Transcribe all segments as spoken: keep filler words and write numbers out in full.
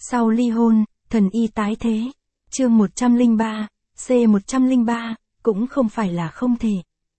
Sau ly hôn, thần y tái thế. Chương một trăm lẻ ba, C một trăm lẻ ba, cũng không phải là không thể.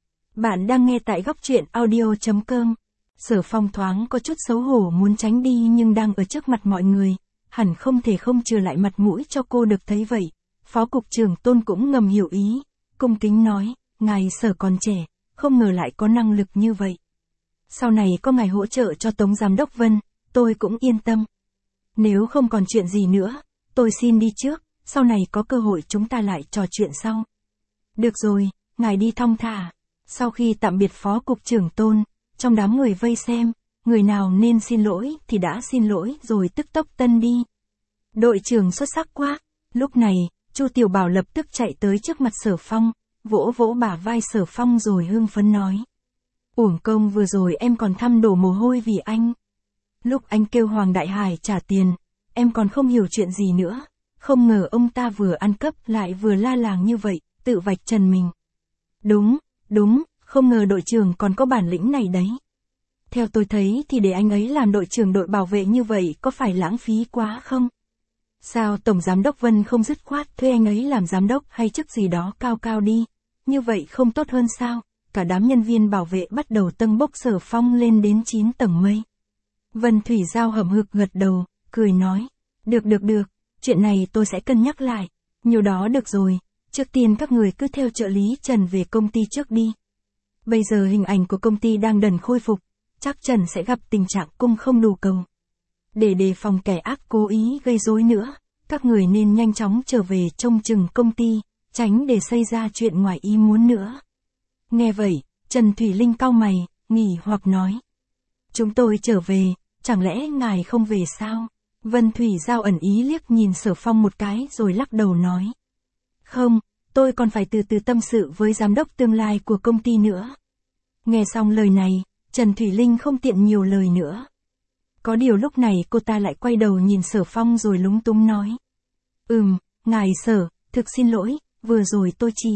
Bạn đang nghe tại góc truyện audio chấm com. Sở Phong thoáng có chút xấu hổ muốn tránh đi nhưng đang ở trước mặt mọi người, hẳn không thể không trừ lại mặt mũi cho cô được thấy vậy. Phó cục trưởng Tôn cũng ngầm hiểu ý, cung kính nói, ngài Sở còn trẻ, không ngờ lại có năng lực như vậy. Sau này có ngài hỗ trợ cho Tống Giám đốc Vân, tôi cũng yên tâm. Nếu không còn chuyện gì nữa, tôi xin đi trước, sau này có cơ hội chúng ta lại trò chuyện sau. Được rồi, ngài đi thong thả. Sau khi tạm biệt Phó cục trưởng Tôn, trong đám người vây xem, người nào nên xin lỗi thì đã xin lỗi rồi tức tốc tân đi. Đội trưởng xuất sắc quá. Lúc này, Chu Tiểu Bảo lập tức chạy tới trước mặt Sở Phong, vỗ vỗ bả vai Sở Phong rồi hưng phấn nói. Uổng công vừa rồi em còn thăm đổ mồ hôi vì anh. Lúc anh kêu Hoàng Đại Hải trả tiền, em còn không hiểu chuyện gì nữa. Không ngờ ông ta vừa ăn cắp lại vừa la làng như vậy, tự vạch trần mình. Đúng, đúng, không ngờ đội trưởng còn có bản lĩnh này đấy. Theo tôi thấy thì để anh ấy làm đội trưởng đội bảo vệ như vậy có phải lãng phí quá không? Sao Tổng Giám đốc Vân không dứt khoát thuê anh ấy làm giám đốc hay chức gì đó cao cao đi? Như vậy không tốt hơn sao? Cả đám nhân viên bảo vệ bắt đầu tâng bốc Sở Phong lên đến chín tầng mây. Vân Thủy Giao hậm hực gật đầu, cười nói. Được được được, chuyện này tôi sẽ cân nhắc lại. Nhiều đó được rồi, trước tiên các người cứ theo trợ lý Trần về công ty trước đi. Bây giờ hình ảnh của công ty đang dần khôi phục, chắc Trần sẽ gặp tình trạng cung không đủ cầu. Để đề phòng kẻ ác cố ý gây rối nữa, các người nên nhanh chóng trở về trông chừng công ty, tránh để xảy ra chuyện ngoài ý muốn nữa. Nghe vậy, Trần Thủy Linh cau mày, nghỉ hoặc nói. Chúng tôi trở về, chẳng lẽ ngài không về sao? Vân Thủy Giao ẩn ý liếc nhìn Sở Phong một cái rồi lắc đầu nói. Không, tôi còn phải từ từ tâm sự với giám đốc tương lai của công ty nữa. Nghe xong lời này, Trần Thủy Linh không tiện nhiều lời nữa. Có điều lúc này cô ta lại quay đầu nhìn Sở Phong rồi lúng túng nói. Ừm, ngài Sở, thực xin lỗi, vừa rồi tôi chỉ...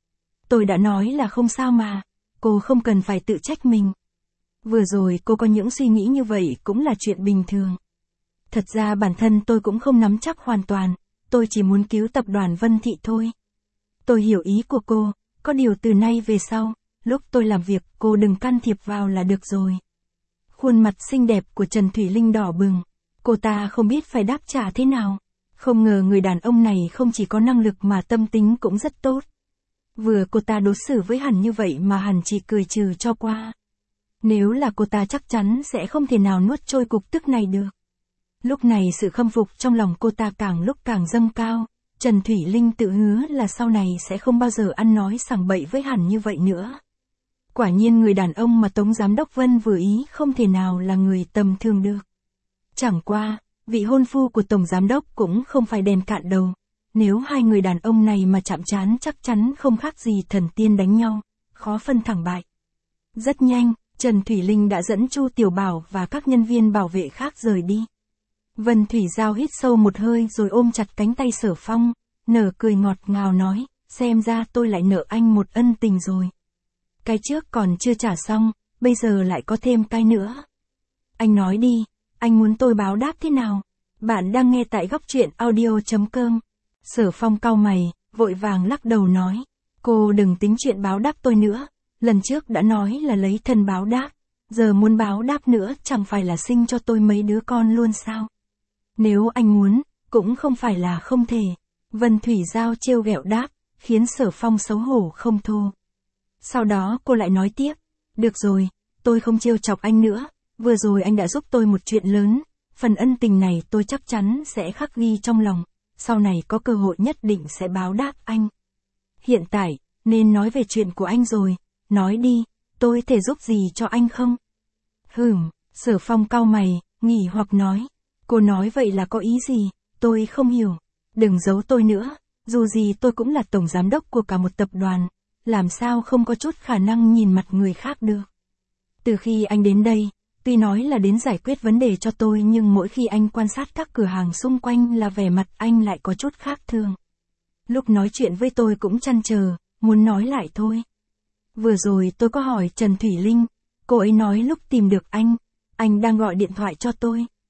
Tôi đã nói là không sao mà, cô không cần phải tự trách mình. Vừa rồi cô có những suy nghĩ như vậy cũng là chuyện bình thường. Thật ra bản thân tôi cũng không nắm chắc hoàn toàn, tôi chỉ muốn cứu tập đoàn Vân Thị thôi. Tôi hiểu ý của cô, có điều từ nay về sau, lúc tôi làm việc cô đừng can thiệp vào là được rồi. Khuôn mặt xinh đẹp của Trần Thủy Linh đỏ bừng, cô ta không biết phải đáp trả thế nào. Không ngờ người đàn ông này không chỉ có năng lực mà tâm tính cũng rất tốt. Vừa cô ta đối xử với hắn như vậy mà hắn chỉ cười trừ cho qua. Nếu là cô ta chắc chắn sẽ không thể nào nuốt trôi cục tức này được. Lúc này sự khâm phục trong lòng cô ta càng lúc càng dâng cao. Trần Thủy Linh tự hứa là sau này sẽ không bao giờ ăn nói sằng bậy với hắn như vậy nữa. Quả nhiên người đàn ông mà Tống Giám đốc Vân vừa ý không thể nào là người tầm thường được. Chẳng qua, vị hôn phu của Tổng Giám đốc cũng không phải đèn cạn đầu. Nếu hai người đàn ông này mà chạm trán chắc chắn không khác gì thần tiên đánh nhau, khó phân thắng bại. Rất nhanh, Trần Thủy Linh đã dẫn Chu Tiểu Bảo và các nhân viên bảo vệ khác rời đi. Vân Thủy Giao hít sâu một hơi rồi ôm chặt cánh tay Sở Phong, nở cười ngọt ngào nói, xem ra tôi lại nợ anh một ân tình rồi. Cái trước còn chưa trả xong, bây giờ lại có thêm cái nữa. Anh nói đi, anh muốn tôi báo đáp thế nào? Bạn đang nghe tại góc truyện audio chấm com. Sở Phong cau mày, vội vàng lắc đầu nói, cô đừng tính chuyện báo đáp tôi nữa, lần trước đã nói là lấy thân báo đáp, giờ muốn báo đáp nữa chẳng phải là sinh cho tôi mấy đứa con luôn sao? Nếu anh muốn, cũng không phải là không thể. Vân Thủy Giao trêu ghẹo đáp, khiến Sở Phong xấu hổ không thô. Sau đó cô lại nói tiếp, được rồi, tôi không trêu chọc anh nữa, vừa rồi anh đã giúp tôi một chuyện lớn, phần ân tình này tôi chắc chắn sẽ khắc ghi trong lòng, sau này có cơ hội nhất định sẽ báo đáp anh. Hiện tại, nên nói về chuyện của anh rồi, nói đi, tôi thể giúp gì cho anh không? Hừm, Sở Phong cau mày, nghỉ hoặc nói, cô nói vậy là có ý gì, tôi không hiểu, đừng giấu tôi nữa, dù gì tôi cũng là tổng giám đốc của cả một tập đoàn, làm sao không có chút khả năng nhìn mặt người khác được. Từ khi anh đến đây, tuy nói là đến giải quyết vấn đề cho tôi nhưng mỗi khi anh quan sát các cửa hàng xung quanh là vẻ mặt anh lại có chút khác thường. Lúc nói chuyện với tôi cũng trăn chờ, muốn nói lại thôi. Vừa rồi tôi có hỏi Trần Thủy Linh, cô ấy nói lúc tìm được anh, anh đang gọi điện thoại cho tôi.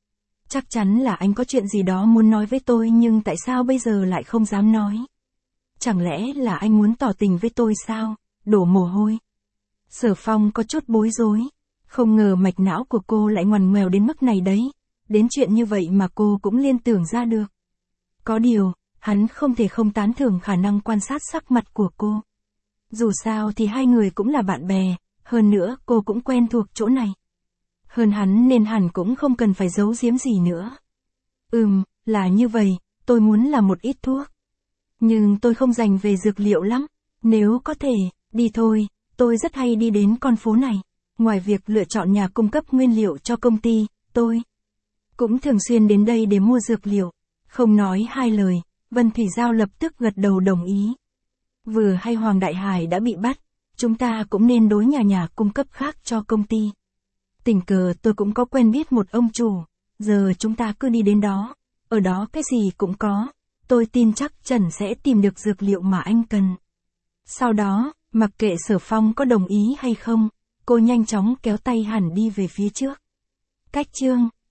Chắc chắn là anh có chuyện gì đó muốn nói với tôi nhưng tại sao bây giờ lại không dám nói? Chẳng lẽ là anh muốn tỏ tình với tôi sao? Đổ mồ hôi. Sở Phong có chút bối rối. Không ngờ mạch não của cô lại ngoằn ngoèo đến mức này đấy. Đến chuyện như vậy mà cô cũng liên tưởng ra được. Có điều, hắn không thể không tán thưởng khả năng quan sát sắc mặt của cô. Dù sao thì hai người cũng là bạn bè, hơn nữa cô cũng quen thuộc chỗ này. Hơn hắn nên hẳn cũng không cần phải giấu giếm gì nữa. Ừm, là như vậy, tôi muốn làm một ít thuốc. Nhưng tôi không dành về dược liệu lắm. Nếu có thể, đi thôi, tôi rất hay đi đến con phố này. Ngoài việc lựa chọn nhà cung cấp nguyên liệu cho công ty, tôi cũng thường xuyên đến đây để mua dược liệu. Không nói hai lời, Vân Thủy Giao lập tức gật đầu đồng ý. Vừa hay Hoàng Đại Hải đã bị bắt, chúng ta cũng nên đối nhà nhà cung cấp khác cho công ty. Tình cờ tôi cũng có quen biết một ông chủ, giờ chúng ta cứ đi đến đó, ở đó cái gì cũng có, tôi tin chắc Trần sẽ tìm được dược liệu mà anh cần. Sau đó, mặc kệ Sở Phong có đồng ý hay không, cô nhanh chóng kéo tay hẳn đi về phía trước. Cách chương